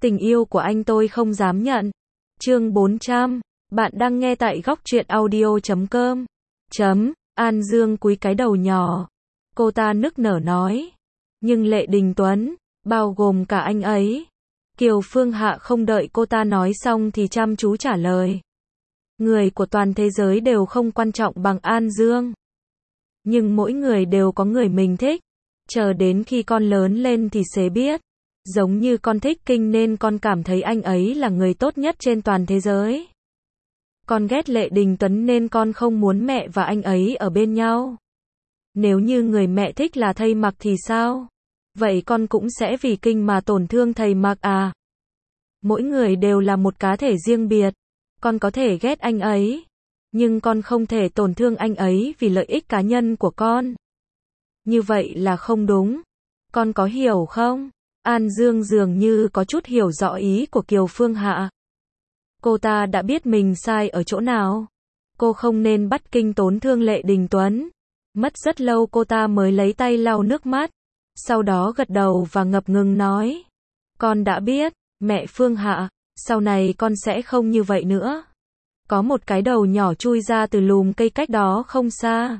Tình yêu của anh tôi không dám nhận. Chương 400. Bạn đang nghe tại góc truyện audio.com. An Dương cúi cái đầu nhỏ. Cô ta nức nở nói. Nhưng Lệ Đình Tuấn, bao gồm cả anh ấy. Kiều Phương Hạ không đợi cô ta nói xong thì chăm chú trả lời. Người của toàn thế giới đều không quan trọng bằng An Dương. Nhưng mỗi người đều có người mình thích. Chờ đến khi con lớn lên thì sẽ biết. Giống như con thích Kinh nên con cảm thấy anh ấy là người tốt nhất trên toàn thế giới. Con ghét Lệ Đình Tuấn nên con không muốn mẹ và anh ấy ở bên nhau. Nếu như người mẹ thích là thầy Mặc thì sao? Vậy con cũng sẽ vì Kinh mà tổn thương thầy Mặc à? Mỗi người đều là một cá thể riêng biệt. Con có thể ghét anh ấy, nhưng con không thể tổn thương anh ấy vì lợi ích cá nhân của con. Như vậy là không đúng. Con có hiểu không? An Dương dường như có chút hiểu rõ ý của Kiều Phương Hạ. Cô ta đã biết mình sai ở chỗ nào. Cô không nên bắt Kinh tổn thương Lệ Đình Tuấn. Mất rất lâu cô ta mới lấy tay lau nước mắt. Sau đó gật đầu và ngập ngừng nói. Con đã biết, mẹ Phương Hạ, sau này con sẽ không như vậy nữa. Có một cái đầu nhỏ chui ra từ lùm cây cách đó không xa.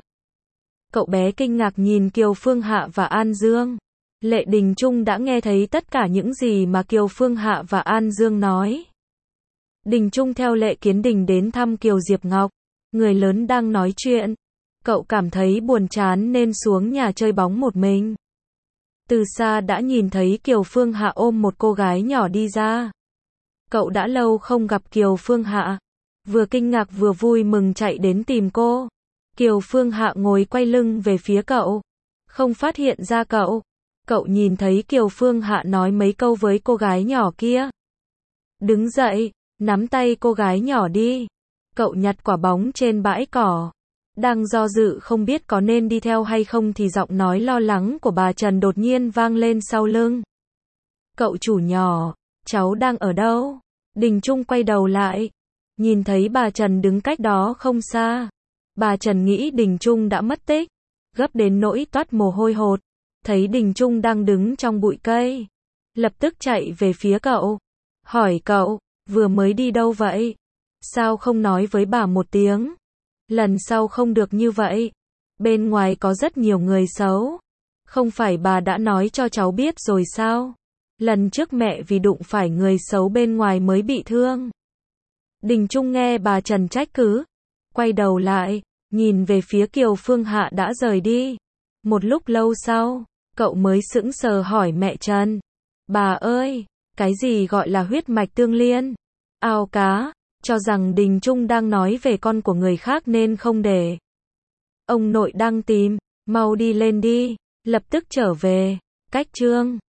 Cậu bé kinh ngạc nhìn Kiều Phương Hạ và An Dương. Lệ Đình Trung đã nghe thấy tất cả những gì mà Kiều Phương Hạ và An Dương nói. Đình Trung theo Lệ Kiến Đình đến thăm Kiều Diệp Ngọc. Người lớn đang nói chuyện. Cậu cảm thấy buồn chán nên xuống nhà chơi bóng một mình. Từ xa đã nhìn thấy Kiều Phương Hạ ôm một cô gái nhỏ đi ra. Cậu đã lâu không gặp Kiều Phương Hạ. Vừa kinh ngạc vừa vui mừng chạy đến tìm cô. Kiều Phương Hạ ngồi quay lưng về phía cậu. Không phát hiện ra cậu. Cậu nhìn thấy Kiều Phương Hạ nói mấy câu với cô gái nhỏ kia. Đứng dậy, nắm tay cô gái nhỏ đi. Cậu nhặt quả bóng trên bãi cỏ. Đang do dự không biết có nên đi theo hay không thì giọng nói lo lắng của bà Trần đột nhiên vang lên sau lưng. Cậu chủ nhỏ, cháu đang ở đâu? Đình Trung quay đầu lại. Nhìn thấy bà Trần đứng cách đó không xa. Bà Trần nghĩ Đình Trung đã mất tích. Gấp đến nỗi toát mồ hôi hột. Thấy Đình Trung đang đứng trong bụi cây. Lập tức chạy về phía cậu. Hỏi cậu, vừa mới đi đâu vậy? Sao không nói với bà một tiếng? Lần sau không được như vậy. Bên ngoài có rất nhiều người xấu. Không phải bà đã nói cho cháu biết rồi sao? Lần trước mẹ vì đụng phải người xấu bên ngoài mới bị thương. Đình Trung nghe bà Trần trách cứ. Quay đầu lại, nhìn về phía Kiều Phương Hạ đã rời đi. Một lúc lâu sau, cậu mới sững sờ hỏi mẹ Trần. Bà ơi, cái gì gọi là huyết mạch tương liên? Ao cá, cho rằng Đình Trung đang nói về con của người khác nên không để. Ông nội đang tìm, mau đi lên đi, lập tức trở về. Cách chương